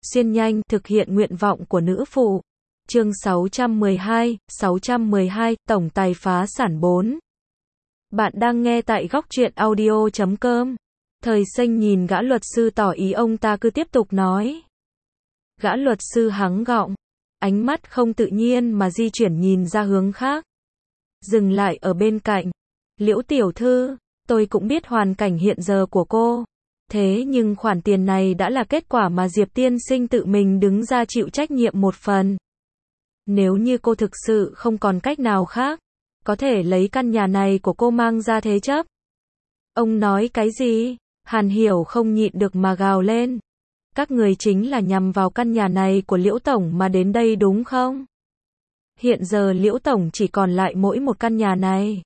xuyên nhanh, thực hiện nguyện vọng của nữ phụ. Chương 612, Tổng tài phá sản 4. Bạn đang nghe tại góc truyện audio.com. Thời Xanh nhìn gã luật sư tỏ ý ông ta cứ tiếp tục nói. Gã luật sư hắng gọng, ánh mắt không tự nhiên mà di chuyển nhìn ra hướng khác. Dừng lại ở bên cạnh. Liễu tiểu thư, tôi cũng biết hoàn cảnh hiện giờ của cô. Thế nhưng khoản tiền này đã là kết quả mà Diệp tiên sinh tự mình đứng ra chịu trách nhiệm một phần. Nếu như cô thực sự không còn cách nào khác, có thể lấy căn nhà này của cô mang ra thế chấp. Ông nói cái gì? Hàn Hiểu không nhịn được mà gào lên. Các người chính là nhằm vào căn nhà này của Liễu Tổng mà đến đây đúng không? Hiện giờ Liễu Tổng chỉ còn lại mỗi một căn nhà này.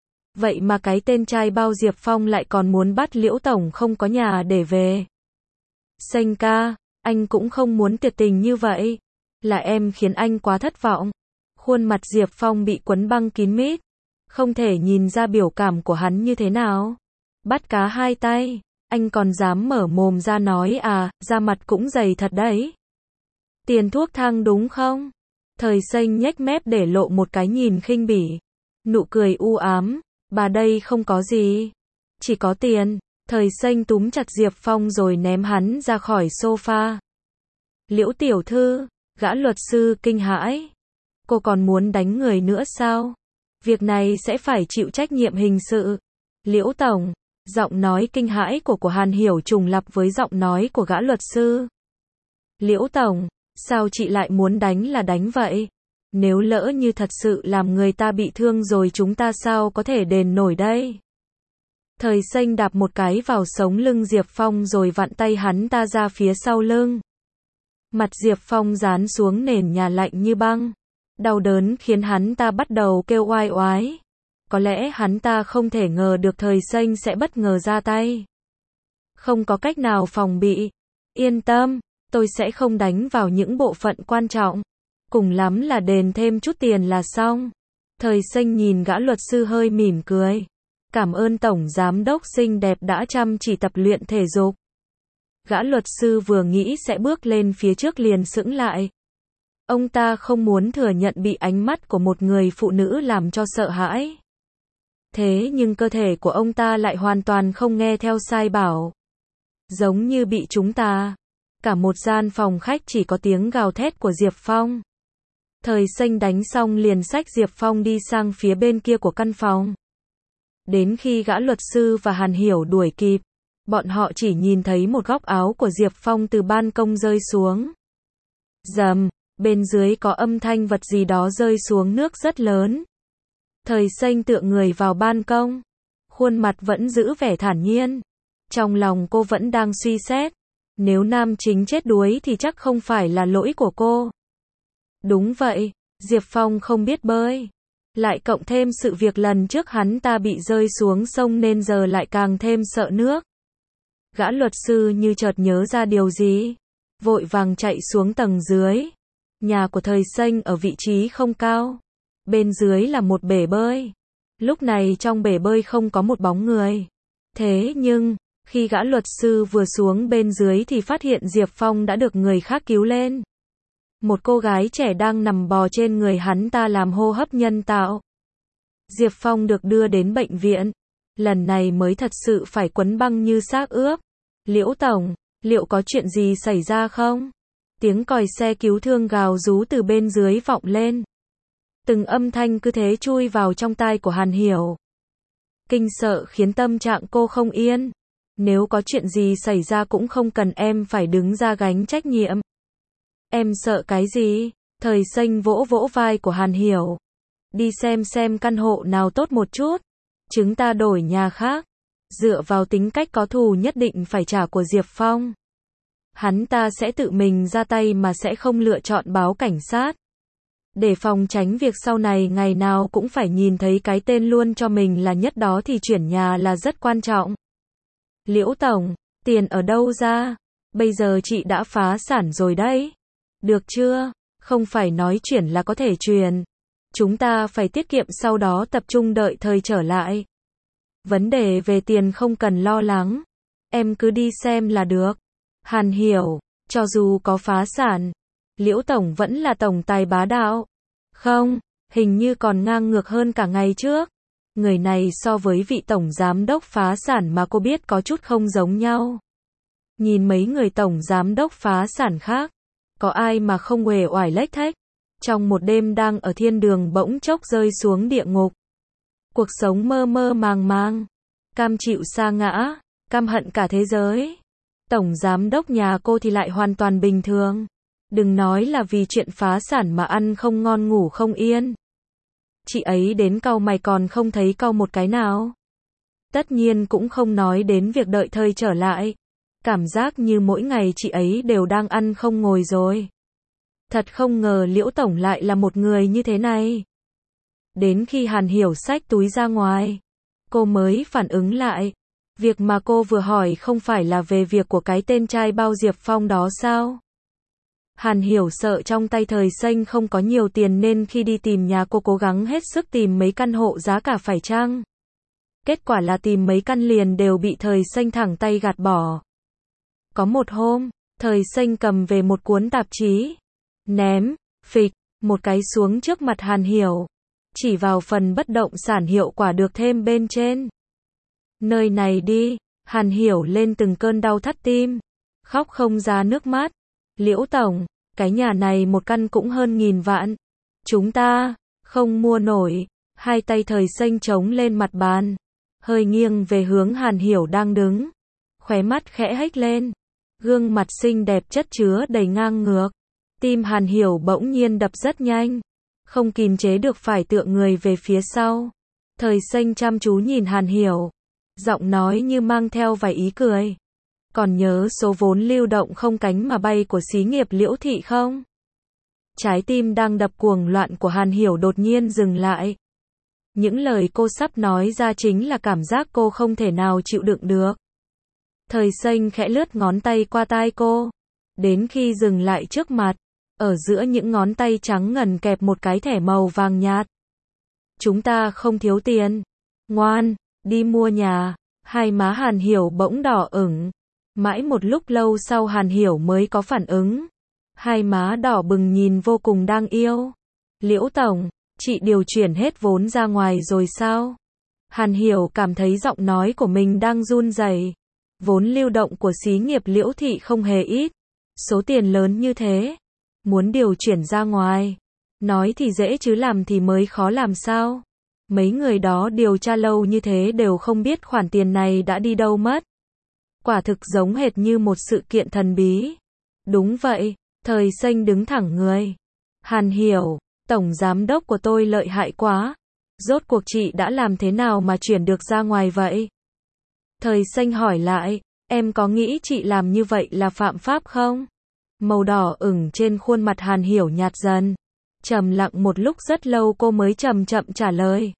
Vậy mà cái tên trai bao Diệp Phong lại còn muốn bắt Liễu Tổng không có nhà để về. Xanh ca, anh cũng không muốn tuyệt tình như vậy. Là em khiến anh quá thất vọng. Khuôn mặt Diệp Phong bị quấn băng kín mít. Không thể nhìn ra biểu cảm của hắn như thế nào. Bắt cá hai tay, anh còn dám mở mồm ra nói à, da mặt cũng dày thật đấy. Tiền thuốc thang đúng không? Thời Xanh nhếch mép để lộ một cái nhìn khinh bỉ. Nụ cười u ám, bà đây không có gì. Chỉ có tiền. Thời Xanh túm chặt Diệp Phong rồi ném hắn ra khỏi sofa. Liễu tiểu thư, gã luật sư kinh hãi. Cô còn muốn đánh người nữa sao? Việc này sẽ phải chịu trách nhiệm hình sự. Liễu Tổng, giọng nói kinh hãi của Hàn Hiểu trùng lặp với giọng nói của gã luật sư. Liễu Tổng, sao chị lại muốn đánh là đánh vậy? Nếu lỡ như thật sự làm người ta bị thương rồi chúng ta sao có thể đền nổi đây? Thời Xanh đạp một cái vào sống lưng Diệp Phong rồi vặn tay hắn ta ra phía sau lưng. Mặt Diệp Phong dán xuống nền nhà lạnh như băng. Đau đớn khiến hắn ta bắt đầu kêu oai oái. Có lẽ hắn ta không thể ngờ được Thời Xanh sẽ bất ngờ ra tay. Không có cách nào phòng bị. Yên tâm, tôi sẽ không đánh vào những bộ phận quan trọng. Cùng lắm là đền thêm chút tiền là xong. Thời Xanh nhìn gã luật sư hơi mỉm cười. Cảm ơn Tổng Giám đốc xinh đẹp đã chăm chỉ tập luyện thể dục. Gã luật sư vừa nghĩ sẽ bước lên phía trước liền sững lại. Ông ta không muốn thừa nhận bị ánh mắt của một người phụ nữ làm cho sợ hãi. Thế nhưng cơ thể của ông ta lại hoàn toàn không nghe theo sai bảo. Giống như bị chúng ta. Cả một gian phòng khách chỉ có tiếng gào thét của Diệp Phong. Thời Xanh đánh xong liền xách Diệp Phong đi sang phía bên kia của căn phòng. Đến khi gã luật sư và Hàn Hiểu đuổi kịp, bọn họ chỉ nhìn thấy một góc áo của Diệp Phong từ ban công rơi xuống. Rầm, bên dưới có âm thanh vật gì đó rơi xuống nước rất lớn. Thời Xanh tựa người vào ban công, khuôn mặt vẫn giữ vẻ thản nhiên. Trong lòng cô vẫn đang suy xét, nếu nam chính chết đuối thì chắc không phải là lỗi của cô. Đúng vậy, Diệp Phong không biết bơi. Lại cộng thêm sự việc lần trước hắn ta bị rơi xuống sông nên giờ lại càng thêm sợ nước. Gã luật sư như chợt nhớ ra điều gì, vội vàng chạy xuống tầng dưới. Nhà của Thời Xanh ở vị trí không cao. Bên dưới là một bể bơi. Lúc này trong bể bơi không có một bóng người. Thế nhưng, khi gã luật sư vừa xuống bên dưới thì phát hiện Diệp Phong đã được người khác cứu lên. Một cô gái trẻ đang nằm bò trên người hắn ta làm hô hấp nhân tạo. Diệp Phong được đưa đến bệnh viện. Lần này mới thật sự phải quấn băng như xác ướp. Liễu Tổng, liệu có chuyện gì xảy ra không? Tiếng còi xe cứu thương gào rú từ bên dưới vọng lên. Từng âm thanh cứ thế chui vào trong tai của Hàn Hiểu. Kinh sợ khiến tâm trạng cô không yên. Nếu có chuyện gì xảy ra cũng không cần em phải đứng ra gánh trách nhiệm. Em sợ cái gì? Thời Xanh vỗ vỗ vai của Hàn Hiểu. Đi xem căn hộ nào tốt một chút. Chúng ta đổi nhà khác. Dựa vào tính cách có thù nhất định phải trả của Diệp Phong. Hắn ta sẽ tự mình ra tay mà sẽ không lựa chọn báo cảnh sát. Để phòng tránh việc sau này ngày nào cũng phải nhìn thấy cái tên luôn cho mình là nhất đó thì chuyển nhà là rất quan trọng. Liễu Tổng, tiền ở đâu ra? Bây giờ chị đã phá sản rồi đấy. Được chưa? Không phải nói chuyển là có thể chuyển. Chúng ta phải tiết kiệm sau đó tập trung đợi thời trở lại. Vấn đề về tiền không cần lo lắng. Em cứ đi xem là được. Hàn Hiểu, Cho dù có phá sản, Liễu Tổng vẫn là tổng tài bá đạo. Không, hình như còn ngang ngược hơn cả ngày trước. Người này so với vị tổng giám đốc phá sản mà cô biết có chút không giống nhau. Nhìn mấy người tổng giám đốc phá sản khác, có ai mà không uể oải lếch thếch. Trong một đêm đang ở thiên đường bỗng chốc rơi xuống địa ngục. Cuộc sống mơ mơ màng màng, cam chịu sa ngã, căm hận cả thế giới. Tổng giám đốc nhà cô thì lại hoàn toàn bình thường. Đừng nói là vì chuyện phá sản mà ăn không ngon ngủ không yên. Chị ấy đến cau mày còn không thấy cau một cái nào. Tất nhiên cũng không nói đến việc đợi thời trở lại. Cảm giác như mỗi ngày chị ấy đều đang ăn không ngồi rồi. Thật không ngờ Liễu Tổng lại là một người như thế này. Đến khi Hàn Hiểu xách túi ra ngoài, cô mới phản ứng lại. Việc mà cô vừa hỏi không phải là về việc của cái tên trai bao Diệp Phong đó sao? Hàn Hiểu sợ trong tay Thời Xanh không có nhiều tiền nên khi đi tìm nhà cô cố gắng hết sức tìm mấy căn hộ giá cả phải chăng. Kết quả là tìm mấy căn liền đều bị Thời Xanh thẳng tay gạt bỏ. Có một hôm, Thời Xanh cầm về một cuốn tạp chí, ném, phịch, một cái xuống trước mặt Hàn Hiểu, chỉ vào phần bất động sản hiệu quả được thêm bên trên. Nơi này đi, Hàn Hiểu lên từng cơn đau thắt tim, khóc không ra nước mắt. Liễu Tổng, cái nhà này một căn cũng hơn 1000 vạn. Chúng ta, không mua nổi. Hai tay Thời Xanh chống lên mặt bàn, hơi nghiêng về hướng Hàn Hiểu đang đứng. Khóe mắt khẽ hếch lên. Gương mặt xinh đẹp chất chứa đầy ngang ngược. Tim Hàn Hiểu bỗng nhiên đập rất nhanh. Không kìm chế được phải tựa người về phía sau. Thời Xanh chăm chú nhìn Hàn Hiểu. Giọng nói như mang theo vài ý cười. Còn nhớ số vốn lưu động không cánh mà bay của xí nghiệp Liễu Thị không? Trái tim đang đập cuồng loạn của Hàn Hiểu đột nhiên dừng lại. Những lời cô sắp nói ra chính là cảm giác cô không thể nào chịu đựng được. Thời Xanh khẽ lướt ngón tay qua tai cô. Đến khi dừng lại trước mặt, ở giữa những ngón tay trắng ngần kẹp một cái thẻ màu vàng nhạt. Chúng ta không thiếu tiền. Ngoan, đi mua nhà. Hai má Hàn Hiểu bỗng đỏ ửng. Mãi một lúc lâu sau Hàn Hiểu mới có phản ứng. Hai má đỏ bừng nhìn vô cùng đáng yêu. Liễu Tổng, chị điều chuyển hết vốn ra ngoài rồi sao? Hàn Hiểu cảm thấy giọng nói của mình đang run rẩy. Vốn lưu động của xí nghiệp Liễu Thị không hề ít. Số tiền lớn như thế. Muốn điều chuyển ra ngoài. Nói thì dễ chứ làm thì mới khó làm sao? Mấy người đó điều tra lâu như thế đều không biết khoản tiền này đã đi đâu mất. Quả thực giống hệt như một sự kiện thần bí. Đúng vậy, Thời Xanh đứng thẳng người. Hàn Hiểu, tổng giám đốc của tôi lợi hại quá. Rốt cuộc chị đã làm thế nào mà chuyển được ra ngoài vậy? Thời Xanh hỏi lại, em có nghĩ chị làm như vậy là phạm pháp không? Màu đỏ ửng trên khuôn mặt Hàn Hiểu nhạt dần. Trầm lặng một lúc rất lâu cô mới chậm chậm trả lời.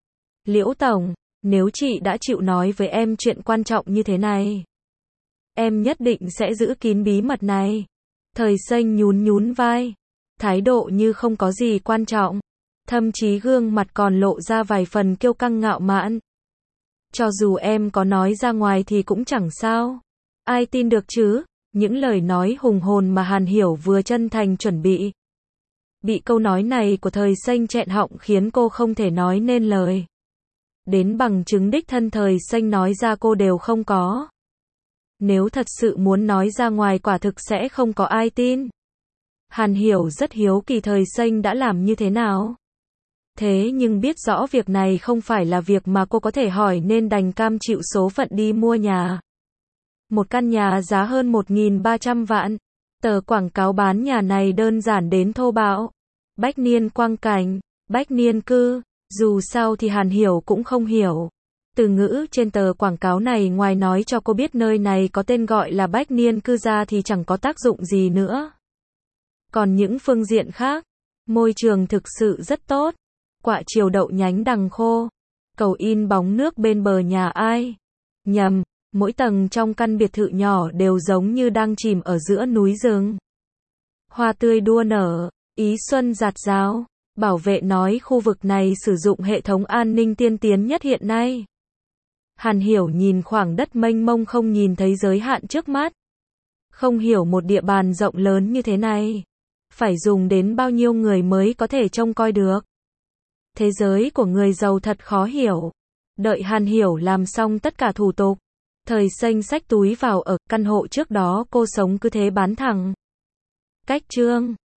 Liễu Tổng, nếu chị đã chịu nói với em chuyện quan trọng như thế này, em nhất định sẽ giữ kín bí mật này. Thời Xanh nhún nhún vai, thái độ như không có gì quan trọng, thậm chí gương mặt còn lộ ra vài phần kiêu căng ngạo mạn. Cho dù em có nói ra ngoài thì cũng chẳng sao. Ai tin được chứ? Những lời nói hùng hồn mà Hàn Hiểu vừa chân thành chuẩn bị. Bị câu nói này của Thời Xanh nghẹn họng khiến cô không thể nói nên lời. Đến bằng chứng đích thân Thời Xanh nói ra cô đều không có. Nếu thật sự muốn nói ra ngoài quả thực sẽ không có ai tin. Hàn Hiểu rất hiếu kỳ Thời Xanh đã làm như thế nào. Thế nhưng biết rõ việc này không phải là việc mà cô có thể hỏi nên đành cam chịu số phận đi mua nhà. Một căn nhà giá hơn 1.300 vạn. Tờ quảng cáo bán nhà này đơn giản đến thô bạo. Bách niên quang cảnh, bách niên cư, dù sao thì Hàn Hiểu cũng không hiểu. Từ ngữ trên tờ quảng cáo này ngoài nói cho cô biết nơi này có tên gọi là bách niên cư ra thì chẳng có tác dụng gì nữa. Còn những phương diện khác, môi trường thực sự rất tốt. Quả chiều đậu nhánh đằng khô. Cầu in bóng nước bên bờ nhà ai. Nhầm, mỗi tầng trong căn biệt thự nhỏ đều giống như đang chìm ở giữa núi rừng. Hoa tươi đua nở, ý xuân rạt rào. Bảo vệ nói khu vực này sử dụng hệ thống an ninh tiên tiến nhất hiện nay. Hàn Hiểu nhìn khoảng đất mênh mông không nhìn thấy giới hạn trước mắt. Không hiểu một địa bàn rộng lớn như thế này, phải dùng đến bao nhiêu người mới có thể trông coi được. Thế giới của người giàu thật khó hiểu. Đợi Hàn Hiểu làm xong tất cả thủ tục, Thời Xanh xách túi vào ở căn hộ trước đó cô sống cứ thế bán thẳng. Cách chương